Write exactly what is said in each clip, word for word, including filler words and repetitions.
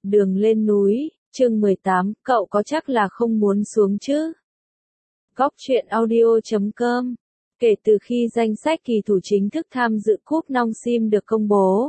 Đường lên núi, chương mười tám, cậu có chắc là không muốn xuống chứ? Góc truyện audio chấm com. Kể từ khi danh sách kỳ thủ chính thức tham dự cúp Nong Sim được công bố,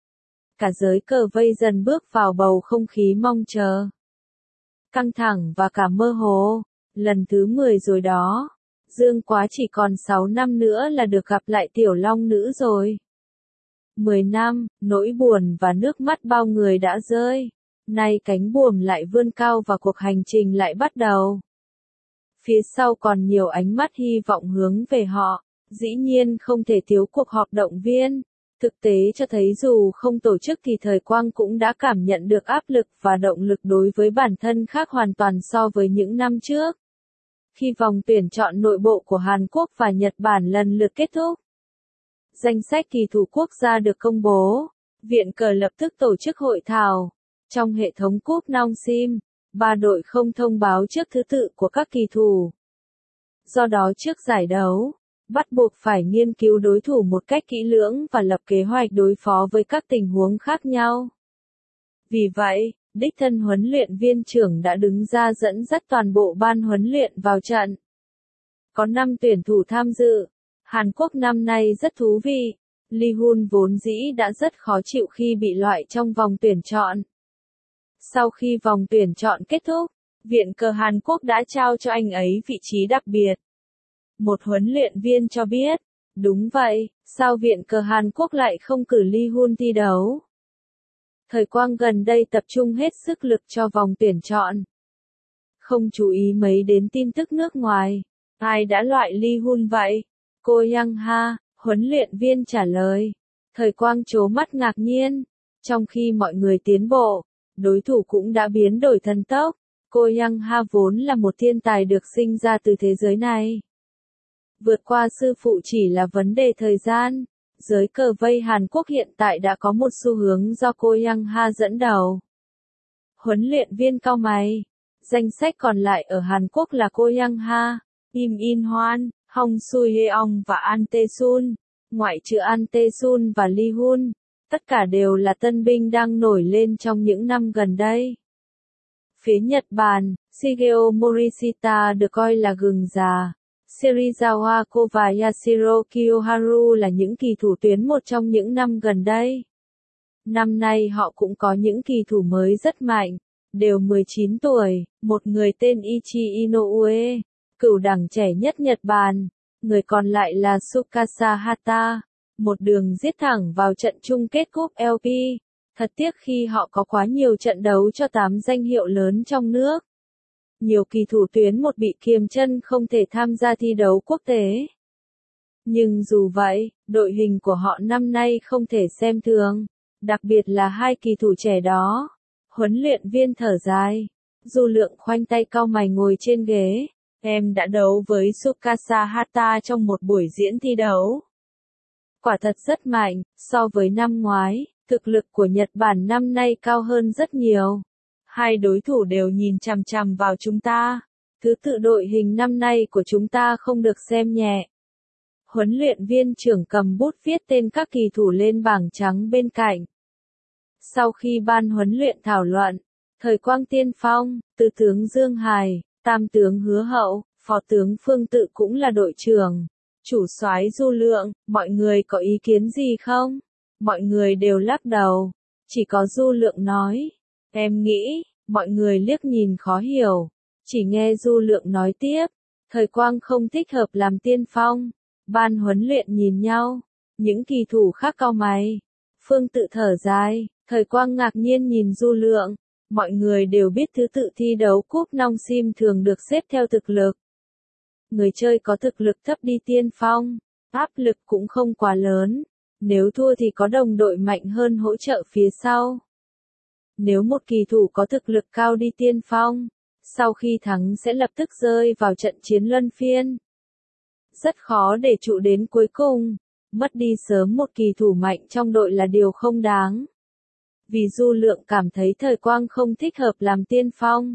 cả giới cờ vây dần bước vào bầu không khí mong chờ, căng thẳng và cả mơ hồ. Lần thứ mười rồi đó. Dương Quá chỉ còn sáu năm nữa là được gặp lại tiểu long nữ rồi. mười năm, nỗi buồn và nước mắt bao người đã rơi. Nay cánh buồm lại vươn cao và cuộc hành trình lại bắt đầu. Phía sau còn nhiều ánh mắt hy vọng hướng về họ. Dĩ nhiên không thể thiếu cuộc họp động viên. Thực tế cho thấy dù không tổ chức thì Thời Quang cũng đã cảm nhận được áp lực và động lực đối với bản thân khác hoàn toàn so với những năm trước. Khi vòng tuyển chọn nội bộ của Hàn Quốc và Nhật Bản lần lượt kết thúc, danh sách kỳ thủ quốc gia được công bố, Viện Cờ lập tức tổ chức hội thảo. Trong hệ thống cúp Nong Sim, ba đội không thông báo trước thứ tự của các kỳ thủ. Do đó trước giải đấu, bắt buộc phải nghiên cứu đối thủ một cách kỹ lưỡng và lập kế hoạch đối phó với các tình huống khác nhau. Vì vậy, đích thân huấn luyện viên trưởng đã đứng ra dẫn dắt toàn bộ ban huấn luyện vào trận. Có năm tuyển thủ tham dự. Hàn Quốc năm nay rất thú vị. Lee Hun vốn dĩ đã rất khó chịu khi bị loại trong vòng tuyển chọn. Sau khi vòng tuyển chọn kết thúc, Viện Cờ Hàn Quốc đã trao cho anh ấy vị trí đặc biệt. Một huấn luyện viên cho biết, đúng vậy, sao Viện Cờ Hàn Quốc lại không cử Lee Hun thi đấu? Thời Quang gần đây tập trung hết sức lực cho vòng tuyển chọn. Không chú ý mấy đến tin tức nước ngoài. Ai đã loại Lee Hun vậy? Cô Yang Ha, huấn luyện viên trả lời. Thời Quang trố mắt ngạc nhiên. Trong khi mọi người tiến bộ, đối thủ cũng đã biến đổi thần tốc. Cô Yang Ha vốn là một thiên tài được sinh ra từ thế giới này. Vượt qua sư phụ chỉ là vấn đề thời gian. Giới cờ vây Hàn Quốc hiện tại đã có một xu hướng do cô Yang Ha dẫn đầu. Huấn luyện viên cau mày. Danh sách còn lại ở Hàn Quốc là cô Yang Ha, Im In Hoan, Hong Sui Heong và An Tae Sun. Ngoại trừ An Tae Sun và Lee Hun, tất cả đều là tân binh đang nổi lên trong những năm gần đây. Phía Nhật Bản, Shigeo Morishita được coi là gừng già. Serizawa Ko và Yashiro Kiyoharu là những kỳ thủ tuyến một trong những năm gần đây. Năm nay họ cũng có những kỳ thủ mới rất mạnh, đều mười chín tuổi, một người tên Ichi Inoue, cửu đẳng trẻ nhất Nhật Bản, người còn lại là Tsukasa Hata, một đường giết thẳng vào trận chung kết cúp lờ pê. Thật tiếc khi họ có quá nhiều trận đấu cho tám danh hiệu lớn trong nước. Nhiều kỳ thủ tuyến một bị kiềm chân không thể tham gia thi đấu quốc tế. Nhưng dù vậy, đội hình của họ năm nay không thể xem thường, đặc biệt là hai kỳ thủ trẻ đó. Huấn luyện viên thở dài. Du Lượng khoanh tay cau mày ngồi trên ghế. Em đã đấu với Tsukasa Hata trong một buổi diễn thi đấu. Quả thật rất mạnh, so với năm ngoái, thực lực của Nhật Bản năm nay cao hơn rất nhiều. Hai đối thủ đều nhìn chằm chằm vào chúng ta. Thứ tự đội hình năm nay của chúng ta không được xem nhẹ. Huấn luyện viên trưởng cầm bút viết tên các kỳ thủ lên bảng trắng bên cạnh. Sau khi ban huấn luyện thảo luận, Thời Quang tiên phong, Tứ tướng Dương Hài, Tam tướng Hứa Hậu, Phó tướng Phương Tự cũng là đội trưởng. Chủ soái Du Lượng, mọi người có ý kiến gì không? Mọi người đều lắc đầu. Chỉ có Du Lượng nói. Em nghĩ, mọi người liếc nhìn khó hiểu. Chỉ nghe Du Lượng nói tiếp. Thời Quang không thích hợp làm tiên phong. Ban huấn luyện nhìn nhau. Những kỳ thủ khác cau mày. Phương Tự thở dài. Thời Quang ngạc nhiên nhìn Du Lượng. Mọi người đều biết thứ tự thi đấu cúp Nong Sim thường được xếp theo thực lực. Người chơi có thực lực thấp đi tiên phong. Áp lực cũng không quá lớn. Nếu thua thì có đồng đội mạnh hơn hỗ trợ phía sau. Nếu một kỳ thủ có thực lực cao đi tiên phong, sau khi thắng sẽ lập tức rơi vào trận chiến luân phiên. Rất khó để trụ đến cuối cùng, mất đi sớm một kỳ thủ mạnh trong đội là điều không đáng. Vì Du Lượng cảm thấy Thời Quang không thích hợp làm tiên phong.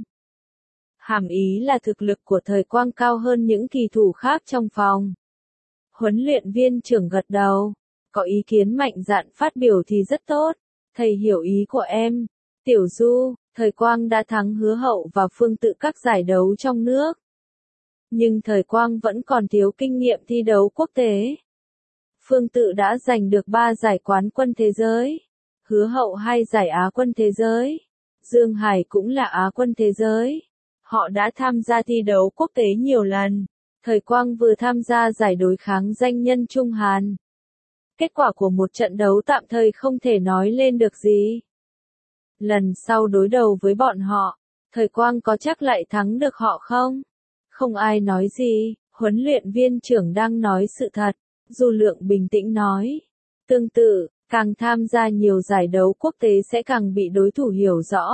Hàm ý là thực lực của Thời Quang cao hơn những kỳ thủ khác trong phòng. Huấn luyện viên trưởng gật đầu, có ý kiến mạnh dạn phát biểu thì rất tốt, thầy hiểu ý của em. Tiểu Du, Thời Quang đã thắng Hứa Hậu và Phương Tự các giải đấu trong nước. Nhưng Thời Quang vẫn còn thiếu kinh nghiệm thi đấu quốc tế. Phương Tự đã giành được ba giải quán quân thế giới. Hứa Hậu hai giải Á quân thế giới. Dương Hải cũng là Á quân thế giới. Họ đã tham gia thi đấu quốc tế nhiều lần. Thời Quang vừa tham gia giải đối kháng danh nhân Trung Hàn. Kết quả của một trận đấu tạm thời không thể nói lên được gì. Lần sau đối đầu với bọn họ, Thời Quang có chắc lại thắng được họ không? Không ai nói gì, huấn luyện viên trưởng đang nói sự thật. Du Lượng bình tĩnh nói. Tương tự, càng tham gia nhiều giải đấu quốc tế sẽ càng bị đối thủ hiểu rõ.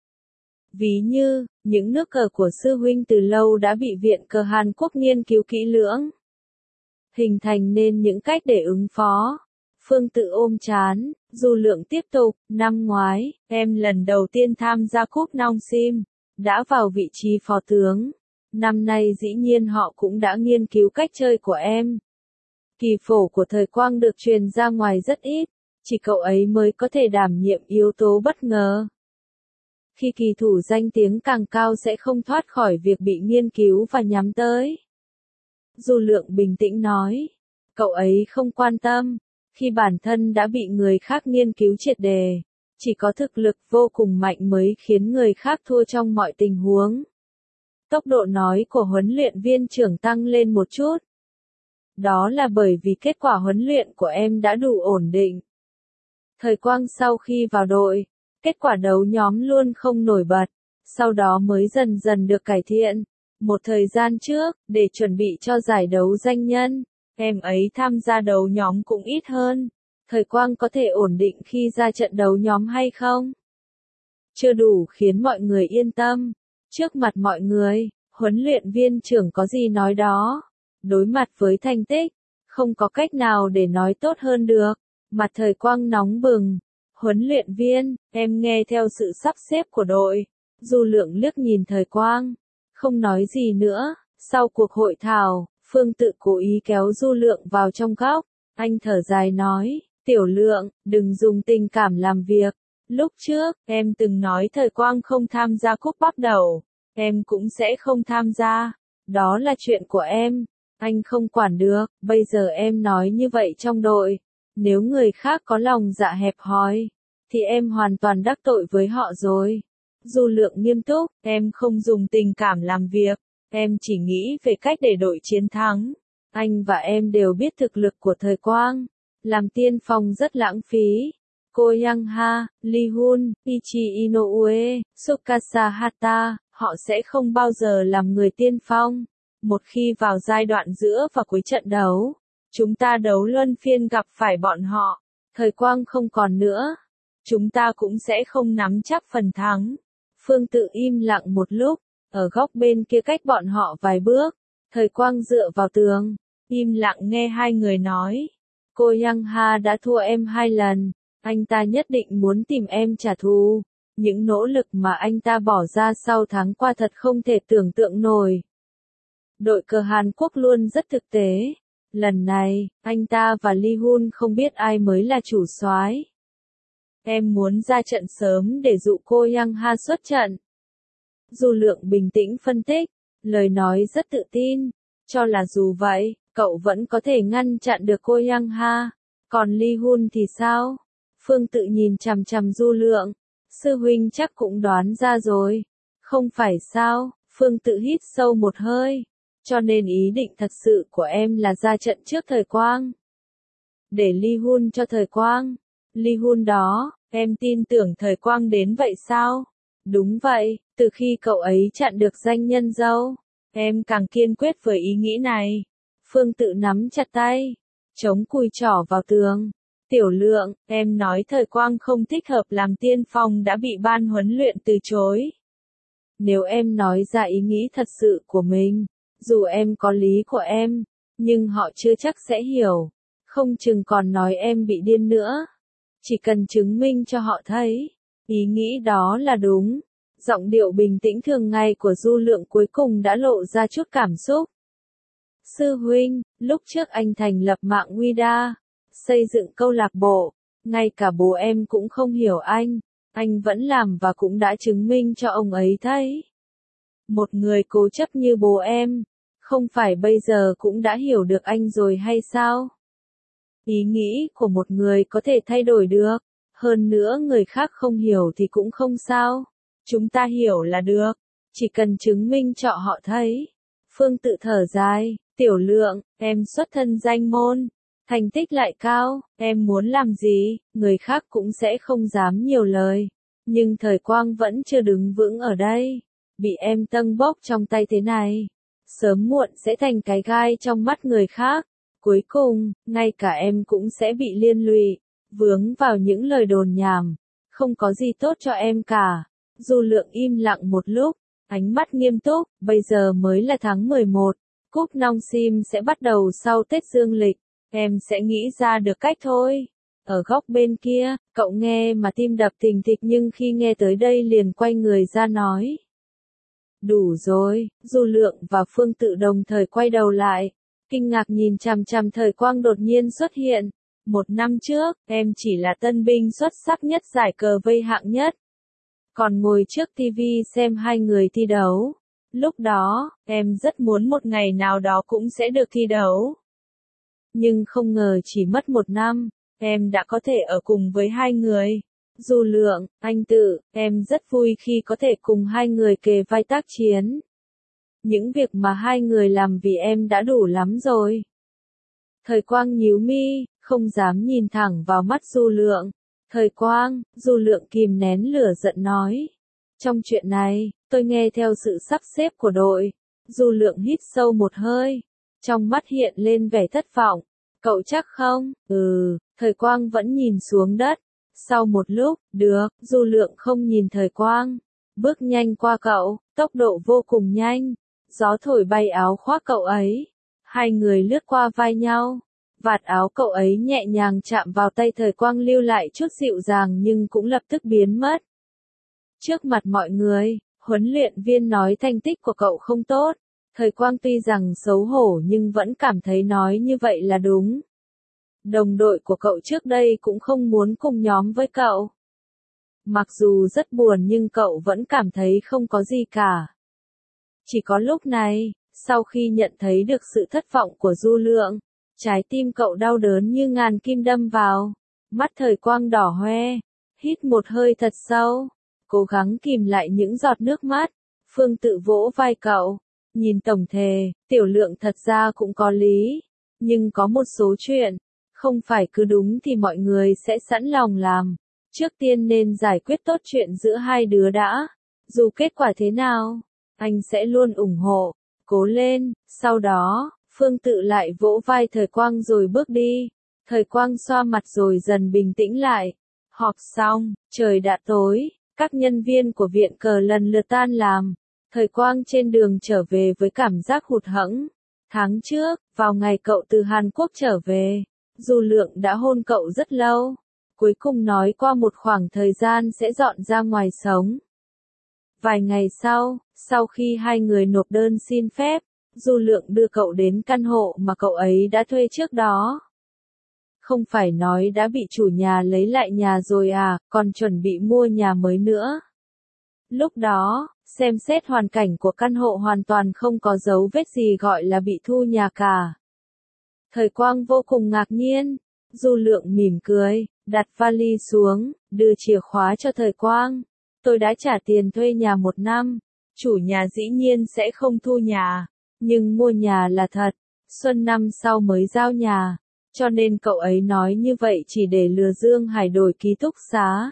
Ví như, những nước cờ của sư huynh từ lâu đã bị Viện Cờ Hàn Quốc nghiên cứu kỹ lưỡng. Hình thành nên những cách để ứng phó. Phương Tự ôm chán, Du Lượng tiếp tục, năm ngoái, em lần đầu tiên tham gia cúp Nong Sim, đã vào vị trí phó tướng. Năm nay dĩ nhiên họ cũng đã nghiên cứu cách chơi của em. Kỳ phổ của Thời Quang được truyền ra ngoài rất ít, chỉ cậu ấy mới có thể đảm nhiệm yếu tố bất ngờ. Khi kỳ thủ danh tiếng càng cao sẽ không thoát khỏi việc bị nghiên cứu và nhắm tới. Du Lượng bình tĩnh nói, cậu ấy không quan tâm, khi bản thân đã bị người khác nghiên cứu triệt đề, chỉ có thực lực vô cùng mạnh mới khiến người khác thua trong mọi tình huống. Tốc độ nói của huấn luyện viên trưởng tăng lên một chút. Đó là bởi vì kết quả huấn luyện của em đã đủ ổn định. Thời Quang sau khi vào đội, kết quả đấu nhóm luôn không nổi bật, sau đó mới dần dần được cải thiện. Một thời gian trước, để chuẩn bị cho giải đấu danh nhân, em ấy tham gia đấu nhóm cũng ít hơn. Thời Quang có thể ổn định khi ra trận đấu nhóm hay không? Chưa đủ khiến mọi người yên tâm. Trước mặt mọi người, huấn luyện viên trưởng có gì nói đó. Đối mặt với thành tích, không có cách nào để nói tốt hơn được. Mặt Thời Quang nóng bừng. Huấn luyện viên, em nghe theo sự sắp xếp của đội. Du Lượng liếc nhìn Thời Quang, không nói gì nữa. Sau cuộc hội thảo, Phương Tự cố ý kéo Du Lượng vào trong góc. Anh thở dài nói, Tiểu Lượng, đừng dùng tình cảm làm việc. Lúc trước, em từng nói Thời Quang không tham gia cúp bắt đầu. Em cũng sẽ không tham gia. Đó là chuyện của em. Anh không quản được, bây giờ em nói như vậy trong đội. Nếu người khác có lòng dạ hẹp hòi, thì em hoàn toàn đắc tội với họ rồi. Du Lượng nghiêm túc, em không dùng tình cảm làm việc. Em chỉ nghĩ về cách để đội chiến thắng. Anh và em đều biết thực lực của Thời Quang. Làm tiên phong rất lãng phí. Ko Yang Ha, Lee Hun, Ichi Inoue, Tsukasa Hata, họ sẽ không bao giờ làm người tiên phong. Một khi vào giai đoạn giữa và cuối trận đấu, chúng ta đấu luân phiên gặp phải bọn họ. Thời Quang không còn nữa. Chúng ta cũng sẽ không nắm chắc phần thắng. Phương Tự im lặng một lúc. Ở góc bên kia cách bọn họ vài bước. Thời Quang dựa vào tường. Im lặng nghe hai người nói. Ko Yang Ha đã thua em hai lần. Anh ta nhất định muốn tìm em trả thù. Những nỗ lực mà anh ta bỏ ra sau tháng qua thật không thể tưởng tượng nổi. Đội cờ Hàn Quốc luôn rất thực tế. Lần này, anh ta và Lee Hun không biết ai mới là chủ soái. Em muốn ra trận sớm để dụ Ko Yang Ha xuất trận. Du Lượng bình tĩnh phân tích, lời nói rất tự tin. Cho là dù vậy, cậu vẫn có thể ngăn chặn được Ko Yang Ha. Còn Lee Hun thì sao? Phương Tự nhìn chằm chằm Du Lượng. Sư huynh chắc cũng đoán ra rồi. Không phải sao? Phương Tự hít sâu một hơi. Cho nên ý định thật sự của em là ra trận trước Thời Quang. Để Lee Hun cho Thời Quang. Lee Hun đó, em tin tưởng Thời Quang đến vậy sao? Đúng vậy, từ khi cậu ấy chặn được danh nhân dâu, em càng kiên quyết với ý nghĩ này. Phương Tự nắm chặt tay, chống cùi trỏ vào tường. Tiểu Lượng, em nói Thời Quang không thích hợp làm tiên phong đã bị ban huấn luyện từ chối. Nếu em nói ra ý nghĩ thật sự của mình, dù em có lý của em, nhưng họ chưa chắc sẽ hiểu. Không chừng còn nói em bị điên nữa. Chỉ cần chứng minh cho họ thấy, ý nghĩ đó là đúng. Giọng điệu bình tĩnh thường ngày của Du Lượng cuối cùng đã lộ ra chút cảm xúc. Sư huynh, lúc trước anh thành lập mạng Wida, xây dựng câu lạc bộ, ngay cả bố em cũng không hiểu anh. anh vẫn làm và cũng đã chứng minh cho ông ấy thấy. Một người cố chấp như bố em, không phải bây giờ cũng đã hiểu được anh rồi hay sao? Ý nghĩ của một người có thể thay đổi được, hơn nữa người khác không hiểu thì cũng không sao. Chúng ta hiểu là được, chỉ cần chứng minh cho họ thấy. Phương tự thở dài, Tiểu Lượng, em xuất thân danh môn, thành tích lại cao, em muốn làm gì, người khác cũng sẽ không dám nhiều lời. Nhưng Thời Quang vẫn chưa đứng vững ở đây, bị em tâng bốc trong tay thế này, sớm muộn sẽ thành cái gai trong mắt người khác. Cuối cùng, ngay cả em cũng sẽ bị liên lụy, vướng vào những lời đồn nhảm, không có gì tốt cho em cả. Du Lượng im lặng một lúc, ánh mắt nghiêm túc, bây giờ mới là tháng mười một, cúp nong sim sẽ bắt đầu sau Tết Dương lịch, em sẽ nghĩ ra được cách thôi. Ở góc bên kia, cậu nghe mà tim đập thình thịch nhưng khi nghe tới đây liền quay người ra nói. Đủ rồi, Du Lượng và Phương Tự đồng thời quay đầu lại, kinh ngạc nhìn chằm chằm Thời Quang đột nhiên xuất hiện. Một năm trước, em chỉ là tân binh xuất sắc nhất giải cờ vây hạng nhất. Còn ngồi trước ti vi xem hai người thi đấu. Lúc đó, em rất muốn một ngày nào đó cũng sẽ được thi đấu. Nhưng không ngờ chỉ mất một năm, em đã có thể ở cùng với hai người. Du Lượng, anh Tự, em rất vui khi có thể cùng hai người kề vai tác chiến. Những việc mà hai người làm vì em đã đủ lắm rồi. Thời Quang nhíu mi, không dám nhìn thẳng vào mắt Du Lượng. Thời Quang, Du Lượng kìm nén lửa giận nói. Trong chuyện này, tôi nghe theo sự sắp xếp của đội. Du Lượng hít sâu một hơi, trong mắt hiện lên vẻ thất vọng. Cậu chắc không? Ừ, Thời Quang vẫn nhìn xuống đất. Sau một lúc, được, Du Lượng không nhìn Thời Quang. Bước nhanh qua cậu, tốc độ vô cùng nhanh. Gió thổi bay áo khoác cậu ấy. Hai người lướt qua vai nhau. Vạt áo cậu ấy nhẹ nhàng chạm vào tay Thời Quang lưu lại chút dịu dàng nhưng cũng lập tức biến mất. Trước mặt mọi người, huấn luyện viên nói thành tích của cậu không tốt. Thời Quang tuy rằng xấu hổ nhưng vẫn cảm thấy nói như vậy là đúng. Đồng đội của cậu trước đây cũng không muốn cùng nhóm với cậu. Mặc dù rất buồn nhưng cậu vẫn cảm thấy không có gì cả. Chỉ có lúc này, sau khi nhận thấy được sự thất vọng của Du Lượng, trái tim cậu đau đớn như ngàn kim đâm vào. Mắt Thời Quang đỏ hoe, hít một hơi thật sâu, cố gắng kìm lại những giọt nước mắt. Phương Tự vỗ vai cậu, nhìn tổng thể, Tiểu Lượng thật ra cũng có lý. Nhưng có một số chuyện, không phải cứ đúng thì mọi người sẽ sẵn lòng làm. Trước tiên nên giải quyết tốt chuyện giữa hai đứa đã. Dù kết quả thế nào, anh sẽ luôn ủng hộ. Cố lên, sau đó, Phương Tự lại vỗ vai Thời Quang rồi bước đi. Thời Quang xoa mặt rồi dần bình tĩnh lại. Họp xong, trời đã tối, các nhân viên của viện cờ lần lượt tan làm. Thời Quang trên đường trở về với cảm giác hụt hẫng. Tháng trước, vào ngày cậu từ Hàn Quốc trở về, Du Lượng đã hôn cậu rất lâu. Cuối cùng nói qua một khoảng thời gian sẽ dọn ra ngoài sống. Vài ngày sau, sau khi hai người nộp đơn xin phép, Du Lượng đưa cậu đến căn hộ mà cậu ấy đã thuê trước đó. Không phải nói đã bị chủ nhà lấy lại nhà rồi à, còn chuẩn bị mua nhà mới nữa. Lúc đó, xem xét hoàn cảnh của căn hộ hoàn toàn không có dấu vết gì gọi là bị thu nhà cả. Thời Quang vô cùng ngạc nhiên. Du Lượng mỉm cười, đặt vali xuống, đưa chìa khóa cho Thời Quang. Tôi đã trả tiền thuê nhà một năm. Chủ nhà dĩ nhiên sẽ không thu nhà. Nhưng mua nhà là thật. Xuân năm sau mới giao nhà. Cho nên cậu ấy nói như vậy chỉ để lừa Dương Hải đổi ký túc xá.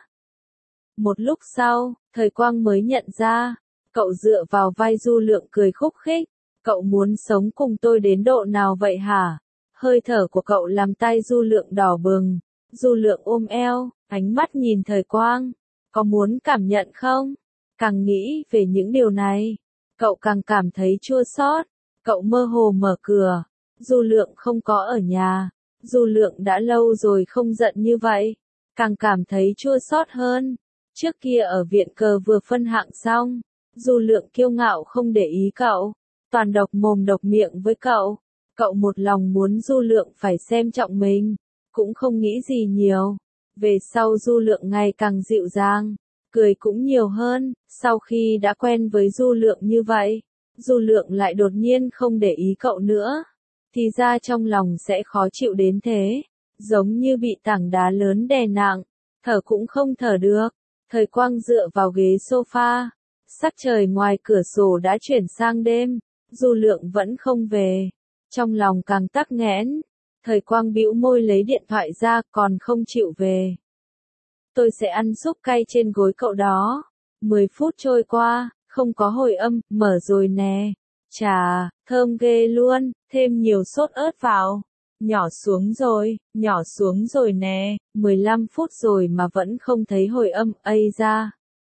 Một lúc sau, Thời Quang mới nhận ra. Cậu dựa vào vai Du Lượng cười khúc khích. Cậu muốn sống cùng tôi đến độ nào vậy hả? Hơi thở của cậu làm tay Du Lượng đỏ bừng. Du Lượng ôm eo, ánh mắt nhìn Thời Quang. Có muốn cảm nhận không? Càng nghĩ về những điều này, cậu càng cảm thấy chua xót. Cậu mơ hồ mở cửa. Du Lượng không có ở nhà. Du Lượng đã lâu rồi không giận như vậy. Càng cảm thấy chua xót hơn. Trước kia ở viện cờ vừa phân hạng xong, Du Lượng kiêu ngạo không để ý cậu. Toàn độc mồm độc miệng với cậu. Cậu một lòng muốn Du Lượng phải xem trọng mình. Cũng không nghĩ gì nhiều. Về sau Du Lượng ngày càng dịu dàng. cười cũng nhiều hơn, sau khi đã quen với Du Lượng như vậy, Du Lượng lại đột nhiên không để ý cậu nữa, thì ra trong lòng sẽ khó chịu đến thế, giống như bị tảng đá lớn đè nặng, thở cũng không thở được. Thời Quang dựa vào ghế sofa, sắc trời ngoài cửa sổ đã chuyển sang đêm, Du Lượng vẫn không về, trong lòng càng tắc nghẽn. Thời Quang bĩu môi lấy điện thoại ra, còn không chịu về. Tôi sẽ ăn súp cay trên gối cậu đó. mười phút trôi qua, không có hồi âm, mở rồi nè. Chà, thơm ghê luôn, thêm nhiều sốt ớt vào. Nhỏ xuống rồi, nhỏ xuống rồi nè, mười lăm phút rồi mà vẫn không thấy hồi âm, ây ra.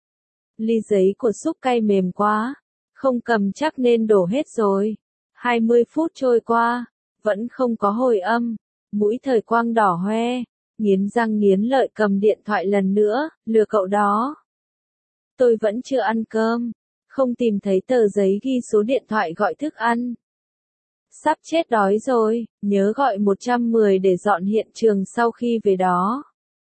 Ly giấy của súp cay mềm quá, không cầm chắc nên đổ hết rồi. hai mươi phút trôi qua, vẫn không có hồi âm, mũi Thời Quang đỏ hoe, nghiến răng nghiến lợi cầm điện thoại lần nữa, lừa cậu đó. Tôi vẫn chưa ăn cơm, không tìm thấy tờ giấy ghi số điện thoại gọi thức ăn. Sắp chết đói rồi, nhớ gọi một trăm mười để dọn hiện trường sau khi về đó.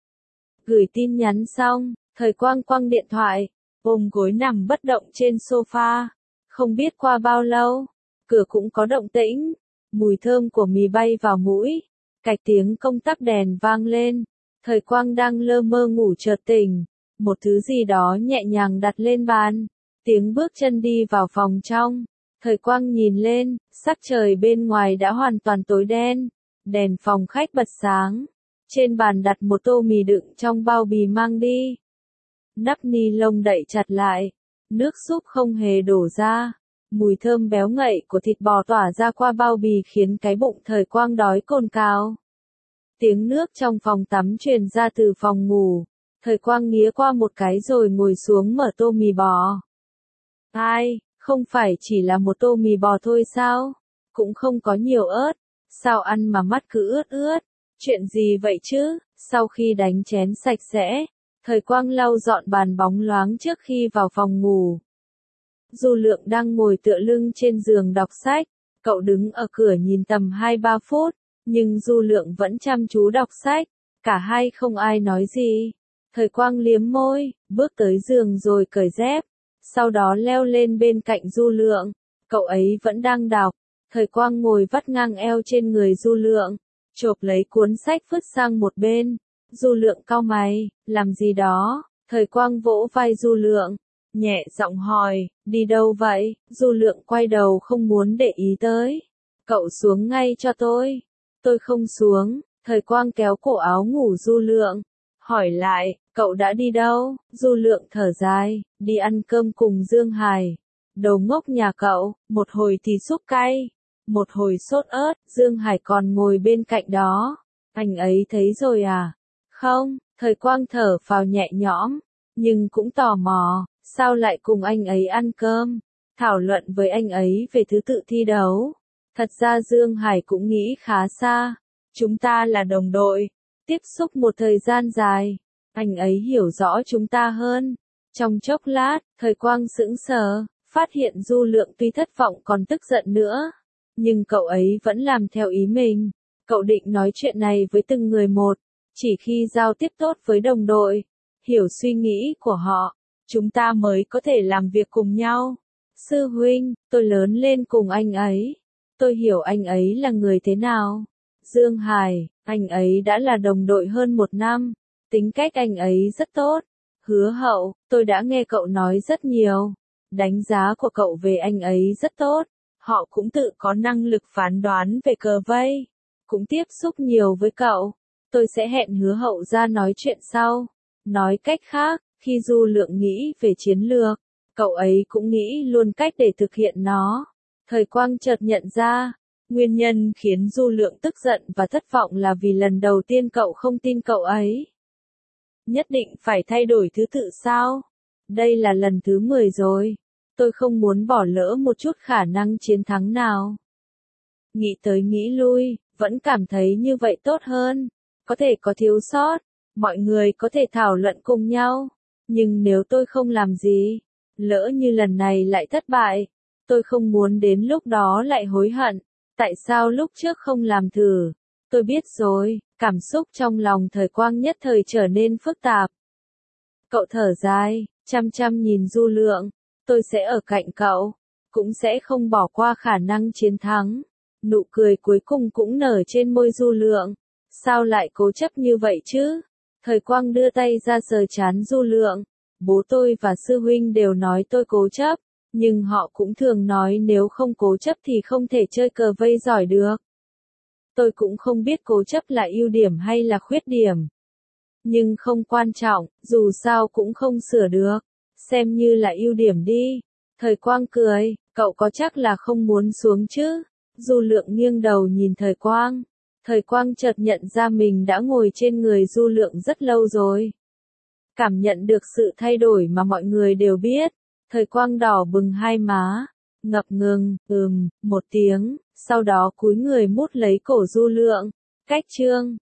Gửi tin nhắn xong, Thời Quang quăng điện thoại, ôm gối nằm bất động trên sofa. Không biết qua bao lâu, cửa cũng có động tĩnh, mùi thơm của mì bay vào mũi, cạch tiếng công tắc đèn vang lên. Thời Quang đang lơ mơ ngủ chợt tỉnh, một thứ gì đó nhẹ nhàng đặt lên bàn, tiếng bước chân đi vào phòng trong. Thời Quang nhìn lên, sắc trời bên ngoài đã hoàn toàn tối đen, đèn phòng khách bật sáng, trên bàn đặt một tô mì đựng trong bao bì mang đi. Nắp ni lông đậy chặt lại, nước súp không hề đổ ra, mùi thơm béo ngậy của thịt bò tỏa ra qua bao bì khiến cái bụng Thời Quang đói cồn cào. Tiếng nước trong phòng tắm truyền ra từ phòng ngủ, Thời Quang nghía qua một cái rồi ngồi xuống mở tô mì bò. Ai, không phải chỉ là một tô mì bò thôi sao? Cũng không có nhiều ớt, sao ăn mà mắt cứ ướt ướt? Chuyện gì vậy chứ? Sau khi đánh chén sạch sẽ, Thời Quang lau dọn bàn bóng loáng trước khi vào phòng ngủ. Du Lượng đang ngồi tựa lưng trên giường đọc sách, cậu đứng ở cửa nhìn tầm hai ba phút, nhưng Du Lượng vẫn chăm chú đọc sách, cả hai không ai nói gì. Thời Quang liếm môi, bước tới giường rồi cởi dép, sau đó leo lên bên cạnh Du Lượng, cậu ấy vẫn đang đọc. Thời Quang ngồi vắt ngang eo trên người Du Lượng, chộp lấy cuốn sách vứt sang một bên. Du Lượng cau mày, làm gì đó? Thời Quang vỗ vai Du Lượng, nhẹ giọng hỏi, đi đâu vậy? Du Lượng quay đầu không muốn để ý tới. Cậu xuống ngay cho tôi. Tôi không xuống. Thời Quang kéo cổ áo ngủ Du Lượng, hỏi lại, cậu đã đi đâu? Du Lượng thở dài, đi ăn cơm cùng Dương Hải. Đầu ngốc nhà cậu, một hồi thì súp cay, một hồi sốt ớt, Dương Hải còn ngồi bên cạnh đó. Anh ấy thấy rồi à? Không, Thời Quang thở phào nhẹ nhõm, nhưng cũng tò mò, sao lại cùng anh ấy ăn cơm, thảo luận với anh ấy về thứ tự thi đấu. Thật ra Dương Hải cũng nghĩ khá xa, chúng ta là đồng đội, tiếp xúc một thời gian dài, anh ấy hiểu rõ chúng ta hơn. Trong chốc lát, Thời Quang sững sờ, phát hiện Du Lượng tuy thất vọng còn tức giận nữa, nhưng cậu ấy vẫn làm theo ý mình. Cậu định nói chuyện này với từng người một, chỉ khi giao tiếp tốt với đồng đội, hiểu suy nghĩ của họ, chúng ta mới có thể làm việc cùng nhau. Sư huynh, tôi lớn lên cùng anh ấy, tôi hiểu anh ấy là người thế nào. Dương Hải, anh ấy đã là đồng đội hơn một năm, tính cách anh ấy rất tốt. Hứa Hậu, tôi đã nghe cậu nói rất nhiều, đánh giá của cậu về anh ấy rất tốt, họ cũng tự có năng lực phán đoán về cờ vây, cũng tiếp xúc nhiều với cậu. Tôi sẽ hẹn Hứa Hậu ra nói chuyện sau. Nói cách khác, khi Du Lượng nghĩ về chiến lược, cậu ấy cũng nghĩ luôn cách để thực hiện nó. Thời Quang chợt nhận ra, nguyên nhân khiến Du Lượng tức giận và thất vọng là vì lần đầu tiên cậu không tin cậu ấy. Nhất định phải thay đổi thứ tự sao? Đây là lần thứ mười rồi. Tôi không muốn bỏ lỡ một chút khả năng chiến thắng nào. Nghĩ tới nghĩ lui, vẫn cảm thấy như vậy tốt hơn. Có thể có thiếu sót, mọi người có thể thảo luận cùng nhau. Nhưng nếu tôi không làm gì, lỡ như lần này lại thất bại, tôi không muốn đến lúc đó lại hối hận. Tại sao lúc trước không làm thử? Tôi biết rồi, cảm xúc trong lòng Thời Quang nhất thời trở nên phức tạp. Cậu thở dài, chăm chăm nhìn Du Lượng, tôi sẽ ở cạnh cậu, cũng sẽ không bỏ qua khả năng chiến thắng. Nụ cười cuối cùng cũng nở trên môi Du Lượng. Sao lại cố chấp như vậy chứ? Thời Quang đưa tay ra sờ trán Du Lượng. Bố tôi và sư huynh đều nói tôi cố chấp, nhưng họ cũng thường nói nếu không cố chấp thì không thể chơi cờ vây giỏi được. Tôi cũng không biết cố chấp là ưu điểm hay là khuyết điểm. Nhưng không quan trọng, dù sao cũng không sửa được. Xem như là ưu điểm đi. Thời Quang cười, cậu có chắc là không muốn xuống chứ? Du Lượng nghiêng đầu nhìn Thời Quang. Thời Quang chợt nhận ra mình đã ngồi trên người Du Lượng rất lâu rồi. Cảm nhận được sự thay đổi mà mọi người đều biết. Thời Quang đỏ bừng hai má, ngập ngừng, ừm, một tiếng, sau đó cúi người mút lấy cổ Du Lượng. Cách chương